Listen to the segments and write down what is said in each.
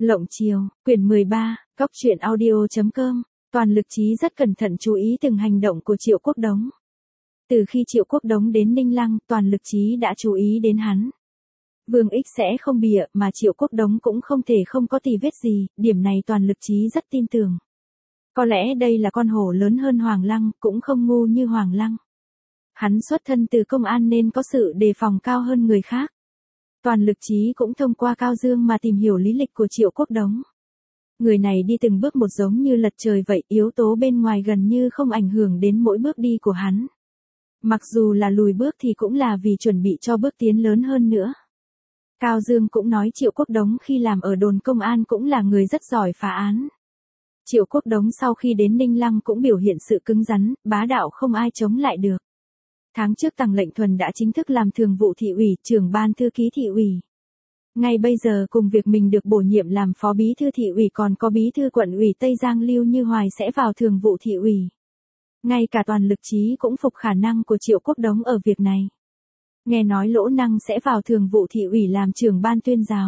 Lộng Chiều, quyển 13, Cóc truyện audio.com, Toàn Lực Chí rất cẩn thận chú ý từng hành động của Triệu Quốc Đống. Từ khi Triệu Quốc Đống đến Ninh Lăng, Toàn Lực Chí đã chú ý đến hắn. Vương Ích sẽ không bịa mà Triệu Quốc Đống cũng không thể không có tì vết gì, điểm này Toàn Lực Chí rất tin tưởng. Có lẽ đây là con hổ lớn hơn Hoàng Lăng, cũng không ngu như Hoàng Lăng. Hắn xuất thân từ công an nên có sự đề phòng cao hơn người khác. Toàn Lực Chí cũng thông qua Cao Dương mà tìm hiểu lý lịch của Triệu Quốc Đống. Người này đi từng bước một giống như lật trời vậy, yếu tố bên ngoài gần như không ảnh hưởng đến mỗi bước đi của hắn. Mặc dù là lùi bước thì cũng là vì chuẩn bị cho bước tiến lớn hơn nữa. Cao Dương cũng nói Triệu Quốc Đống khi làm ở đồn công an cũng là người rất giỏi phá án. Triệu Quốc Đống sau khi đến Ninh Lăng cũng biểu hiện sự cứng rắn, bá đạo không ai chống lại được. Tháng trước Tằng Lệnh Thuần đã chính thức làm thường vụ thị ủy, trưởng ban thư ký thị ủy. Ngay bây giờ cùng việc mình được bổ nhiệm làm phó bí thư thị ủy còn có bí thư quận ủy Tây Giang Lưu Như Hoài sẽ vào thường vụ thị ủy. Ngay cả Toàn Lực Chí cũng phục khả năng của Triệu Quốc Đống ở việc này. Nghe nói Lỗ Năng sẽ vào thường vụ thị ủy làm trưởng ban tuyên giáo.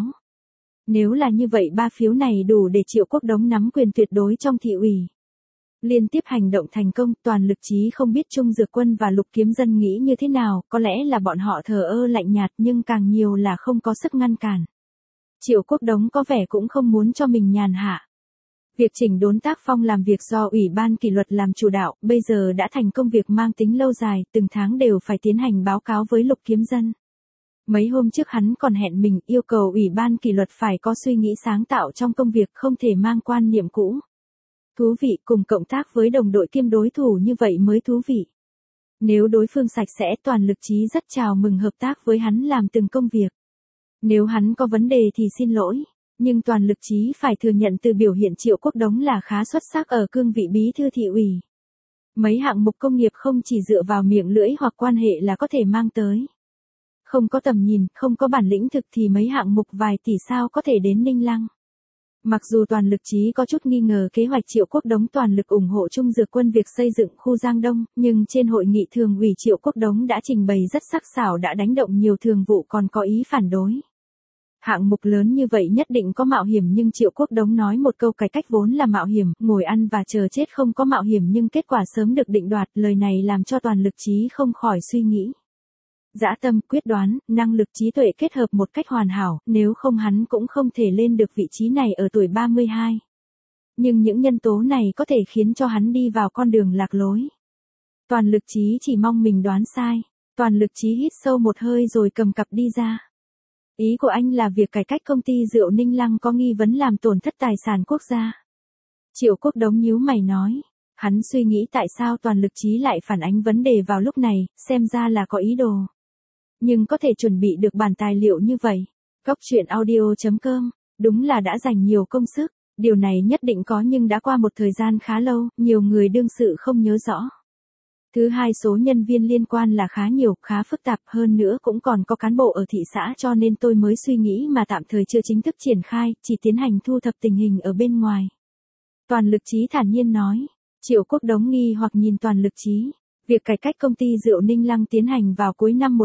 Nếu là như vậy 3 phiếu này đủ để Triệu Quốc Đống nắm quyền tuyệt đối trong thị ủy. Liên tiếp hành động thành công, Toàn Lực Chí không biết Trung Dược Quân và Lục Kiếm Dân nghĩ như thế nào, có lẽ là bọn họ thờ ơ lạnh nhạt nhưng càng nhiều là không có sức ngăn cản. Triệu Quốc Đống có vẻ cũng không muốn cho mình nhàn hạ. Việc chỉnh đốn tác phong làm việc do Ủy ban kỷ luật làm chủ đạo, bây giờ đã thành công việc mang tính lâu dài, từng tháng đều phải tiến hành báo cáo với Lục Kiếm Dân. Mấy hôm trước hắn còn hẹn mình yêu cầu Ủy ban kỷ luật phải có suy nghĩ sáng tạo trong công việc, không thể mang quan niệm cũ. Thú vị, cùng cộng tác với đồng đội kiêm đối thủ như vậy mới thú vị. Nếu đối phương sạch sẽ, Toàn Lực Chí rất chào mừng hợp tác với hắn làm từng công việc. Nếu hắn có vấn đề thì xin lỗi, nhưng Toàn Lực Chí phải thừa nhận từ biểu hiện Triệu Quốc Đống là khá xuất sắc ở cương vị bí thư thị ủy. Mấy hạng mục công nghiệp không chỉ dựa vào miệng lưỡi hoặc quan hệ là có thể mang tới. Không có tầm nhìn, không có bản lĩnh thực thì mấy hạng mục vài tỷ sao có thể đến Ninh Lăng. Mặc dù Toàn Lực Chí có chút nghi ngờ kế hoạch Triệu Quốc Đống toàn lực ủng hộ Trung Dược Quân việc xây dựng khu Giang Đông, nhưng trên hội nghị thường ủy Triệu Quốc Đống đã trình bày rất sắc sảo, đã đánh động nhiều thường vụ còn có ý phản đối. Hạng mục lớn như vậy nhất định có mạo hiểm nhưng Triệu Quốc Đống nói một câu cải cách vốn là mạo hiểm, ngồi ăn và chờ chết không có mạo hiểm nhưng kết quả sớm được định đoạt, lời này làm cho Toàn Lực Chí không khỏi suy nghĩ. Dã tâm, quyết đoán, năng lực trí tuệ kết hợp một cách hoàn hảo, nếu không hắn cũng không thể lên được vị trí này ở tuổi 32. Nhưng những nhân tố này có thể khiến cho hắn đi vào con đường lạc lối. Toàn Lực Chí chỉ mong mình đoán sai. Toàn Lực Chí hít sâu một hơi rồi cầm cặp đi ra. Ý của anh là việc cải cách công ty rượu Ninh Lăng có nghi vấn làm tổn thất tài sản quốc gia. Triệu Quốc Đống nhíu mày nói. Hắn suy nghĩ tại sao Toàn Lực Chí lại phản ánh vấn đề vào lúc này, xem ra là có ý đồ. Nhưng có thể chuẩn bị được bản tài liệu như vậy. Cóc truyện audio.com, đúng là đã dành nhiều công sức, điều này nhất định có nhưng đã qua một thời gian khá lâu, nhiều người đương sự không nhớ rõ. Thứ hai, số nhân viên liên quan là khá nhiều, khá phức tạp, hơn nữa cũng còn có cán bộ ở thị xã cho nên tôi mới suy nghĩ mà tạm thời chưa chính thức triển khai, chỉ tiến hành thu thập tình hình ở bên ngoài. Toàn Lực Chí thản nhiên nói. Triệu Quốc Đống nghi hoặc nhìn Toàn Lực Chí. Việc cải cách công ty rượu Ninh Lăng tiến hành vào cuối năm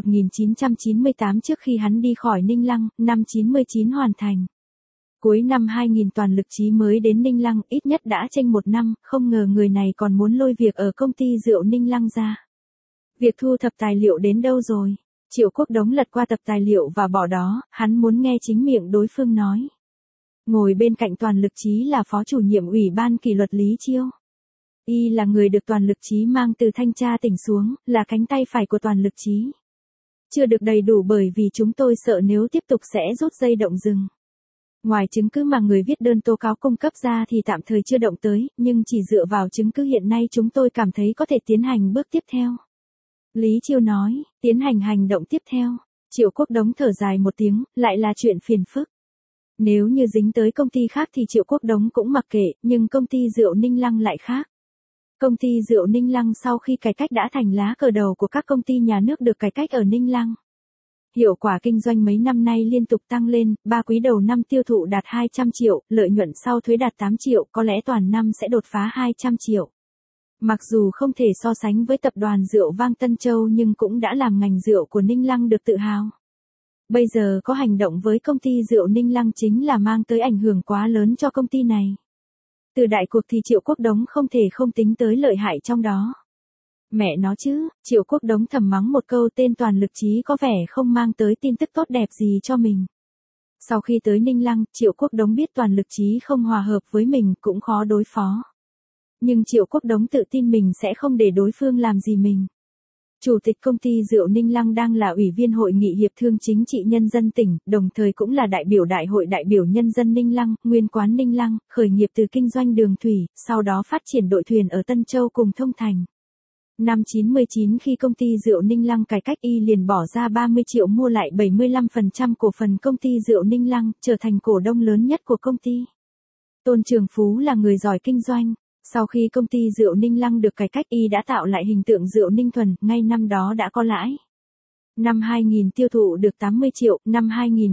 1998 trước khi hắn đi khỏi Ninh Lăng, năm 99 hoàn thành. Cuối năm 2000 Toàn Lực Chí mới đến Ninh Lăng, ít nhất đã chênh 1 năm, không ngờ người này còn muốn lôi việc ở công ty rượu Ninh Lăng ra. Việc thu thập tài liệu đến đâu rồi? Triệu Quốc Đống lật qua tập tài liệu và bỏ đó, hắn muốn nghe chính miệng đối phương nói. Ngồi bên cạnh Toàn Lực Chí là phó chủ nhiệm Ủy ban kỷ luật Lý Chiêu. Y là người được Toàn Lực Chí mang từ thanh tra tỉnh xuống, là cánh tay phải của Toàn Lực Chí. Chưa được đầy đủ bởi vì chúng tôi sợ nếu tiếp tục sẽ rút dây động rừng. Ngoài chứng cứ mà người viết đơn tố cáo cung cấp ra thì tạm thời chưa động tới, nhưng chỉ dựa vào chứng cứ hiện nay chúng tôi cảm thấy có thể tiến hành bước tiếp theo. Lý Chiêu nói, tiến hành hành động tiếp theo. Triệu Quốc Đống thở dài một tiếng, lại là chuyện phiền phức. Nếu như dính tới công ty khác thì Triệu Quốc Đống cũng mặc kệ, nhưng công ty rượu Ninh Lăng lại khác. Công ty rượu Ninh Lăng sau khi cải cách đã thành lá cờ đầu của các công ty nhà nước được cải cách ở Ninh Lăng. Hiệu quả kinh doanh mấy năm nay liên tục tăng lên, 3 quý đầu năm tiêu thụ đạt 200 triệu, lợi nhuận sau thuế đạt 8 triệu, có lẽ toàn năm sẽ đột phá 200 triệu. Mặc dù không thể so sánh với tập đoàn rượu vang Tân Châu nhưng cũng đã làm ngành rượu của Ninh Lăng được tự hào. Bây giờ có hành động với công ty rượu Ninh Lăng chính là mang tới ảnh hưởng quá lớn cho công ty này. Từ đại cuộc thì Triệu Quốc Đống không thể không tính tới lợi hại trong đó. Mẹ nó chứ, Triệu Quốc Đống thầm mắng một câu tên Toàn Lực Chí có vẻ không mang tới tin tức tốt đẹp gì cho mình. Sau khi tới Ninh Lăng, Triệu Quốc Đống biết Toàn Lực Chí không hòa hợp với mình cũng khó đối phó. Nhưng Triệu Quốc Đống tự tin mình sẽ không để đối phương làm gì mình. Chủ tịch công ty rượu Ninh Lăng đang là ủy viên hội nghị hiệp thương chính trị nhân dân tỉnh, đồng thời cũng là đại biểu đại hội đại biểu nhân dân Ninh Lăng, nguyên quán Ninh Lăng, khởi nghiệp từ kinh doanh đường thủy, sau đó phát triển đội thuyền ở Tân Châu cùng Thông Thành. Năm 99 khi công ty rượu Ninh Lăng cải cách y liền bỏ ra 30 triệu mua lại 75% cổ phần công ty rượu Ninh Lăng, trở thành cổ đông lớn nhất của công ty. Tôn Trường Phú là người giỏi kinh doanh. Sau khi công ty rượu Ninh Lăng được cải cách y đã tạo lại hình tượng rượu Ninh Thuần, ngay năm đó đã có lãi. Năm 2000 tiêu thụ được 80 triệu, năm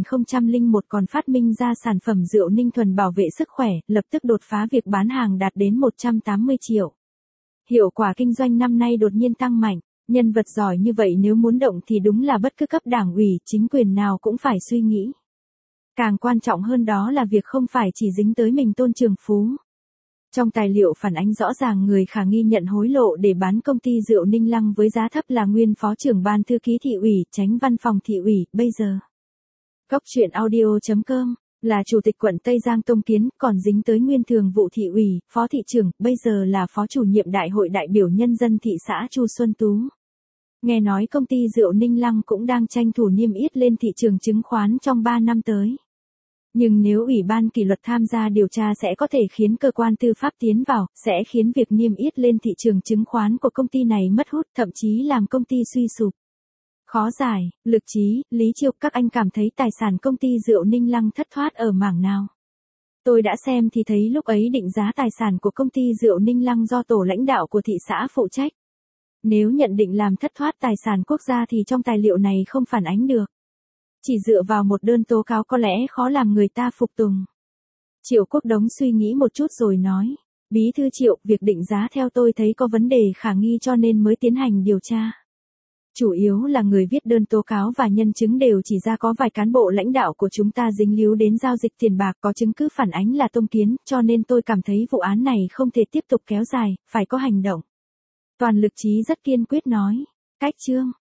2001 còn phát minh ra sản phẩm rượu Ninh Thuần bảo vệ sức khỏe, lập tức đột phá việc bán hàng đạt đến 180 triệu. Hiệu quả kinh doanh năm nay đột nhiên tăng mạnh, nhân vật giỏi như vậy nếu muốn động thì đúng là bất cứ cấp đảng ủy, chính quyền nào cũng phải suy nghĩ. Càng quan trọng hơn đó là việc không phải chỉ dính tới mình Tôn Trường Phú. Trong tài liệu phản ánh rõ ràng người khả nghi nhận hối lộ để bán công ty rượu Ninh Lăng với giá thấp là nguyên phó trưởng ban thư ký thị ủy, chánh văn phòng thị ủy, bây giờ. Góc truyện audio.com, là chủ tịch quận Tây Giang Tông Kiến, còn dính tới nguyên thường vụ thị ủy, phó thị trưởng, bây giờ là phó chủ nhiệm đại hội đại biểu nhân dân thị xã Chu Xuân Tú. Nghe nói công ty rượu Ninh Lăng cũng đang tranh thủ niêm yết lên thị trường chứng khoán trong 3 năm tới. Nhưng nếu Ủy ban kỷ luật tham gia điều tra sẽ có thể khiến cơ quan tư pháp tiến vào, sẽ khiến việc niêm yết lên thị trường chứng khoán của công ty này mất hút, thậm chí làm công ty suy sụp. Khó giải, Lực Chí, Lý Chiêu, các anh cảm thấy tài sản công ty rượu Ninh Lăng thất thoát ở mảng nào? Tôi đã xem thì thấy lúc ấy định giá tài sản của công ty rượu Ninh Lăng do tổ lãnh đạo của thị xã phụ trách. Nếu nhận định làm thất thoát tài sản quốc gia thì trong tài liệu này không phản ánh được. Chỉ dựa vào một đơn tố cáo có lẽ khó làm người ta phục tùng. Triệu Quốc Đống suy nghĩ một chút rồi nói. Bí thư Triệu, việc định giá theo tôi thấy có vấn đề khả nghi cho nên mới tiến hành điều tra. Chủ yếu là người viết đơn tố cáo và nhân chứng đều chỉ ra có vài cán bộ lãnh đạo của chúng ta dính líu đến giao dịch tiền bạc, có chứng cứ phản ánh là Tông Kiến, cho nên tôi cảm thấy vụ án này không thể tiếp tục kéo dài, phải có hành động. Toàn Lực Chí rất kiên quyết nói. Cách chương.